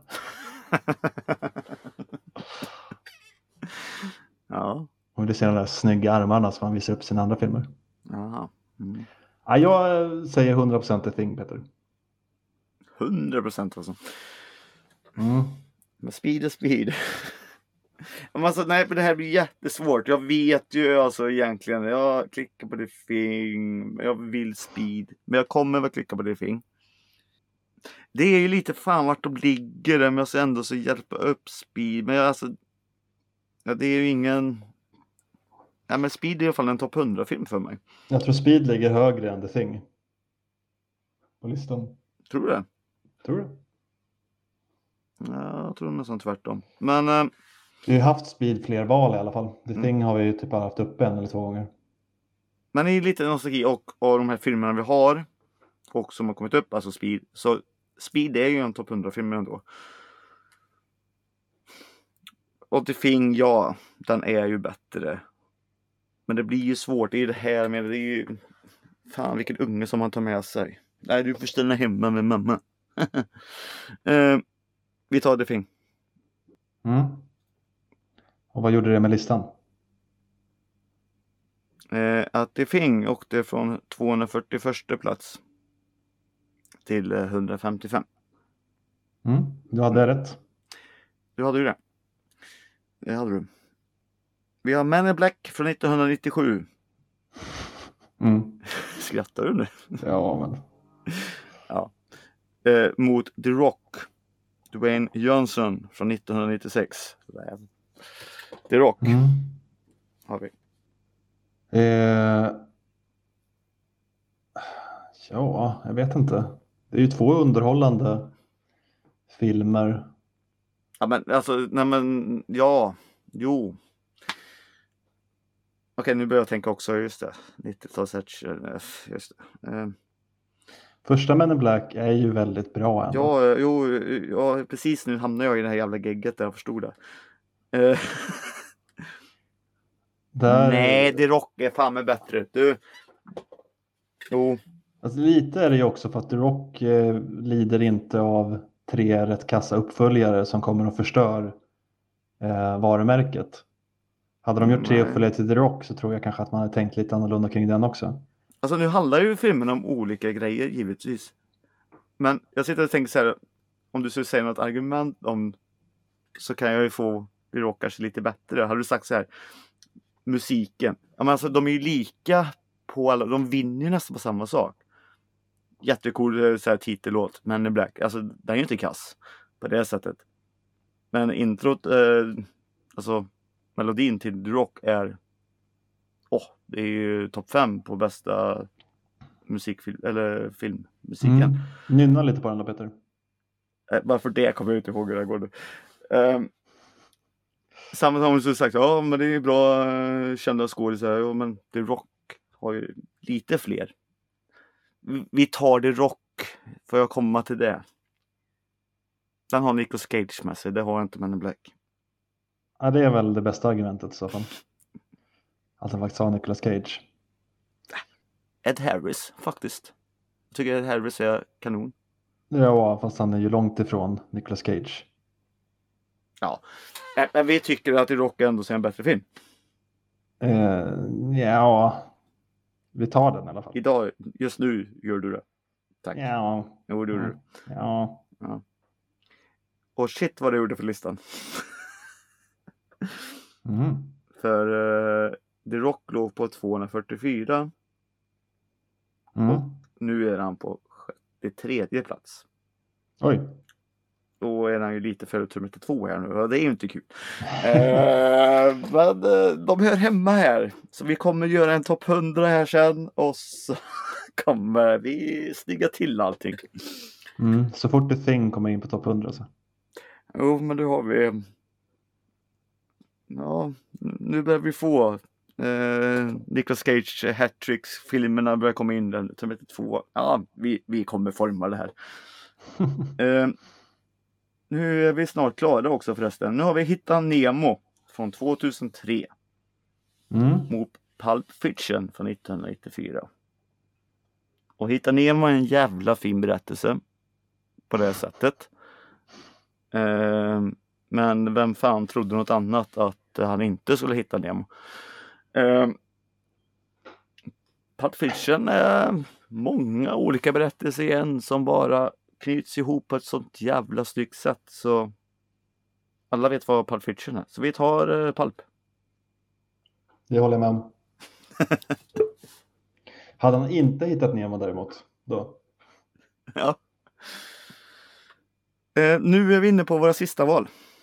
[SPEAKER 2] Ja.
[SPEAKER 1] Och det ser de där snygga armarna som han visar upp i sina andra filmer.
[SPEAKER 2] Jaha. Mm.
[SPEAKER 1] Ja, jag säger 100% The Thing, Peter.
[SPEAKER 2] 100% alltså.
[SPEAKER 1] Mm.
[SPEAKER 2] Men speed är speed. Men alltså, nej, men det här blir jättesvårt. Jag vet ju alltså egentligen. Jag klickar på The Thing. Jag vill speed. Men jag kommer väl klicka på The Thing. Det är ju lite fan vart de ligger. Men jag ska ändå så hjälpa upp speed. Men alltså. Ja, det är ju ingen. Ja, men speed är i alla fall en topp 100-film för mig.
[SPEAKER 1] Jag tror speed ligger högre än The Thing. På listan.
[SPEAKER 2] Tror du det?
[SPEAKER 1] Tror du?
[SPEAKER 2] Ja, jag tror nästan tvärtom. Men...
[SPEAKER 1] Vi har ju haft speed fler val i alla fall. The Thing har vi ju typ bara haft upp 1 eller 2 gånger.
[SPEAKER 2] Men i lite nostalgi och de här filmerna vi har och som har kommit upp, alltså speed. Så speed är ju en topp 100-film ändå. Och The Thing, ja, den är ju bättre. Men det blir ju svårt. Det är ju det här med, det är ju... Fan, vilken unge som man tar med sig. Nej, du får ställa hemma med mamma. Vi tar The Thing.
[SPEAKER 1] Mm. Och vad gjorde det med listan?
[SPEAKER 2] Att The Thing åkte från 241 plats till 155.
[SPEAKER 1] Du hade rätt.
[SPEAKER 2] Du hade ju det. Det hade du. Vi har Men in Black från 1997. Skrattar du nu?
[SPEAKER 1] Ja, men...
[SPEAKER 2] Ja. Mot The Rock. Dwayne Johnson från 1996. The Rock har vi.
[SPEAKER 1] Ja, jag vet inte. Det är ju 2 underhållande filmer.
[SPEAKER 2] Ja, men alltså, nej men, ja, jo. Okej, nu börjar jag tänka också, just det. 90-tals, just det.
[SPEAKER 1] Första Men in Black är ju väldigt bra ändå.
[SPEAKER 2] Ja, precis nu hamnar jag i det här jävla gegget där jag förstod det. Nej, The Rock är fan med bättre. Du. Jo.
[SPEAKER 1] Alltså, lite är det ju också för att The Rock lider inte av 3 rätt kassa uppföljare som kommer att förstör varumärket. Hade de gjort 3 uppföljare till The Rock så tror jag kanske att man hade tänkt lite annorlunda kring den också.
[SPEAKER 2] Alltså nu handlar ju filmen om olika grejer givetvis. Men jag sitter och tänker så här, om du skulle säga något argument om, så kan jag ju få The Rock kanske lite bättre. Hade du sagt så här, musiken. Ja, men alltså de är ju lika på alla, de vinner ju nästan på samma sak. Jättecool så här titellåt, Men in Black. Alltså den är ju inte kass på det sättet. Men introt, alltså melodin till The Rock är det är ju topp 5 på bästa musikfilm eller filmmusiken.
[SPEAKER 1] Nynna lite på den då, Peter.
[SPEAKER 2] Varför det kommer jag inte ihåg hur det går. Samma som du sagt, ja men det är bra kända skådespelare, ja, men The Rock har ju lite fler. Vi tar The Rock, får jag komma till det. Den har Nicolas Cage med sig, det har inte Men in Black.
[SPEAKER 1] Ja, det är väl det bästa argumentet i så fall. Att han faktiskt har Nicolas Cage.
[SPEAKER 2] Ed Harris faktiskt. Jag tycker Ed Harris är kanon.
[SPEAKER 1] Ja, fast han är ju långt ifrån Nicolas Cage.
[SPEAKER 2] Ja, men vi tycker att The Rock ändå är en bättre film.
[SPEAKER 1] Ja, vi tar den i alla fall.
[SPEAKER 2] Idag, just nu gör du det. Tack.
[SPEAKER 1] Ja.
[SPEAKER 2] Jo, det gjorde du.
[SPEAKER 1] Ja.
[SPEAKER 2] Och shit vad det gjorde för listan.
[SPEAKER 1] Mm.
[SPEAKER 2] För The Rock låg på 244. Och nu är han på 63:e plats.
[SPEAKER 1] Oj.
[SPEAKER 2] Då är han ju lite före tur 2 här nu. Det är ju inte kul. Men de hör hemma här. Så vi kommer göra en topp 100 här sen. Och så kommer vi snygga till allting.
[SPEAKER 1] Så fort The Thing kommer in på topp 100 så.
[SPEAKER 2] Jo, men då har vi... Ja, nu börjar vi få... Nicolas Cage Hattricks-filmerna börjar komma in. Den 2. Ja, vi kommer forma det här. Nu är vi snart klara också förresten. Nu har vi hittat Nemo från 2003. Mot Pulp Fiction från 1994. Och Hitta Nemo är en jävla fin berättelse. På det sättet. Men vem fan trodde något annat att han inte skulle hitta Nemo. Pulp Fiction är många olika berättelser igen som bara knyts ihop på ett sånt jävla snyggt sätt. Så alla vet vad Pulp Fiction är. Så vi tar Pulp.
[SPEAKER 1] Det håller jag med om. Hade han inte hittat Nemo däremot då?
[SPEAKER 2] Ja. Nu är vi inne på våra sista val.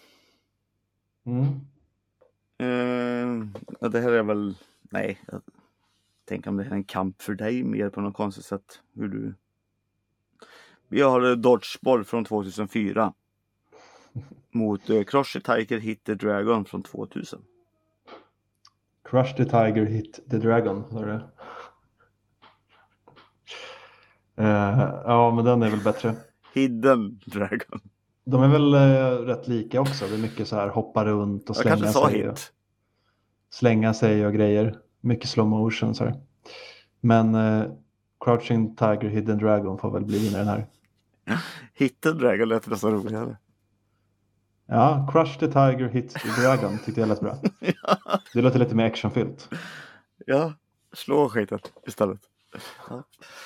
[SPEAKER 2] Det här är väl... Nej, jag tänker om det här är en kamp för dig mer på något konstigt sätt. Hur du... Vi har Dodgeball från 2004. Mot Crush the Tiger Hit the Dragon från 2000.
[SPEAKER 1] Crush the Tiger Hit the Dragon, var det? Ja, men den är väl bättre.
[SPEAKER 2] Hidden Dragon.
[SPEAKER 1] De är väl rätt lika också. Det är mycket så här hoppa runt och slänga sig. Slänga sig och grejer. Mycket slow motion så här. Men Crouching Tiger Hidden Dragon får väl bli vinnaren här.
[SPEAKER 2] Hidden Dragon lät nästan roligare.
[SPEAKER 1] Ja, Crush the Tiger Hit the Dragon tyckte jag lät bra.
[SPEAKER 2] Ja.
[SPEAKER 1] Det låter lite mer actionfyllt.
[SPEAKER 2] Ja, slå skiten istället. Ja.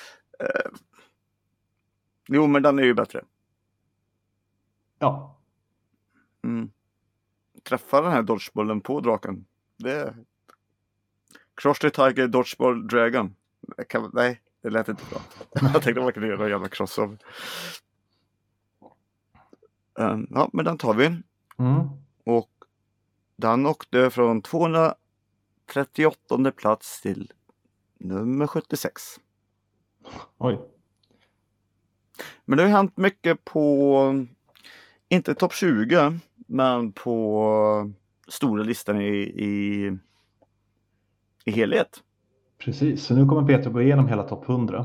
[SPEAKER 2] Jo, men den är ju bättre.
[SPEAKER 1] Ja.
[SPEAKER 2] Träffa den här dodgebollen på draken. Det är... Crush the Tiger Dodgeball Dragon. Nej, det lät inte bra. Jag tänkte man kunde göra en jävla crossover. Ja, men den tar vi. Och den åkte från 238 plats till nummer 76.
[SPEAKER 1] Oj.
[SPEAKER 2] Men det har hänt mycket på, inte topp 20, men på stora listan i helhet.
[SPEAKER 1] Precis, så nu kommer Peter gå igenom hela topp 100.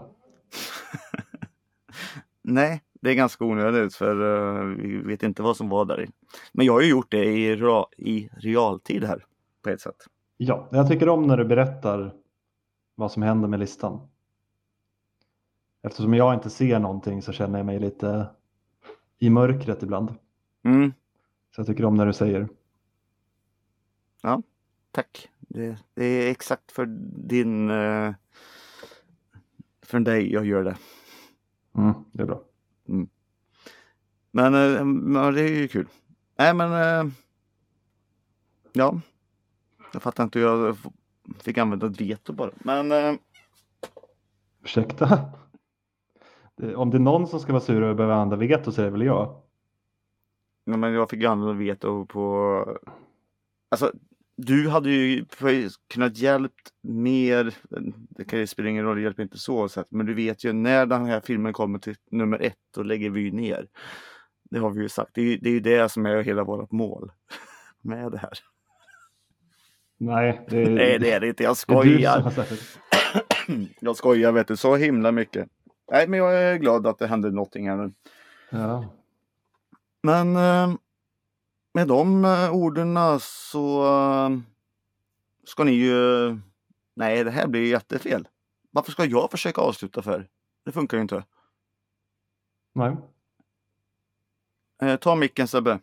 [SPEAKER 2] Nej, det är ganska onödigt för vi vet inte vad som var där. Men jag har ju gjort det i realtid här på ett sätt.
[SPEAKER 1] Ja, jag tycker om när du berättar vad som händer med listan. Eftersom jag inte ser någonting så känner jag mig lite i mörkret ibland. Så jag tycker om när du säger.
[SPEAKER 2] Ja, tack. Det är exakt för din... för dig jag gör det.
[SPEAKER 1] Det är bra.
[SPEAKER 2] Men det är ju kul. Nej, men... ja. Jag fattar inte hur jag fick använda ett veto bara. Men...
[SPEAKER 1] Ursäkta? Om det är någon som ska vara sur och behöva använda veto så är det väl jag.
[SPEAKER 2] Ja, men jag fick använda veto på... Alltså, du hade ju kunnat hjälpt mer. Det kan ju spela ingen roll, det hjälper inte så sätt. Men du vet ju när den här filmen kommer till nummer 1 då lägger vi ner. Det har vi ju sagt. Det är ju det som är hela vårt mål med det här.
[SPEAKER 1] Nej,
[SPEAKER 2] Nej, det är det inte. Jag skojar. Jag skojar, vet du. Så himla mycket. Nej, men jag är glad att det händer någonting här nu.
[SPEAKER 1] Ja.
[SPEAKER 2] Men med de orden så ska ni ju... Nej, det här blir jättefel. Varför ska jag försöka avsluta för? Det funkar ju inte.
[SPEAKER 1] Nej.
[SPEAKER 2] Ta micken, Sebbe.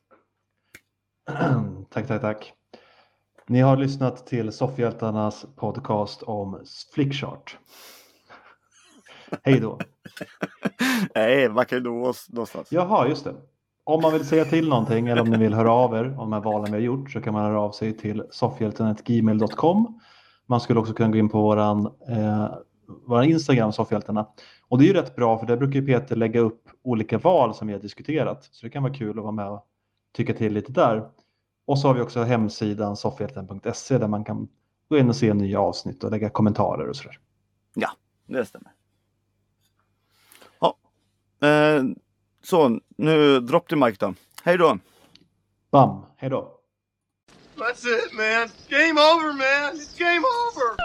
[SPEAKER 1] Tack. Ni har lyssnat till Soffhjältarnas podcast om Flickchart. Hej då.
[SPEAKER 2] Nej, vad kan du någonstans?
[SPEAKER 1] Jaha, just det. Om man vill säga till någonting eller om ni vill höra av er om de här valen vi har gjort så kan man höra av sig till soffhjältarna@gmail.com. Man skulle också kunna gå in på våran Instagram, Soffhjältarna. Och det är ju rätt bra för där brukar ju Peter lägga upp olika val som vi har diskuterat. Så det kan vara kul att vara med och tycka till lite där. Och så har vi också hemsidan soffhjälten.se där man kan gå in och se nya avsnitt och lägga kommentarer och sådär.
[SPEAKER 2] Ja, det stämmer. Ja. Så, nu drop the mic då. Hej då.
[SPEAKER 1] Bam, hej då.
[SPEAKER 3] That's it, man. Game over, man. It's game over.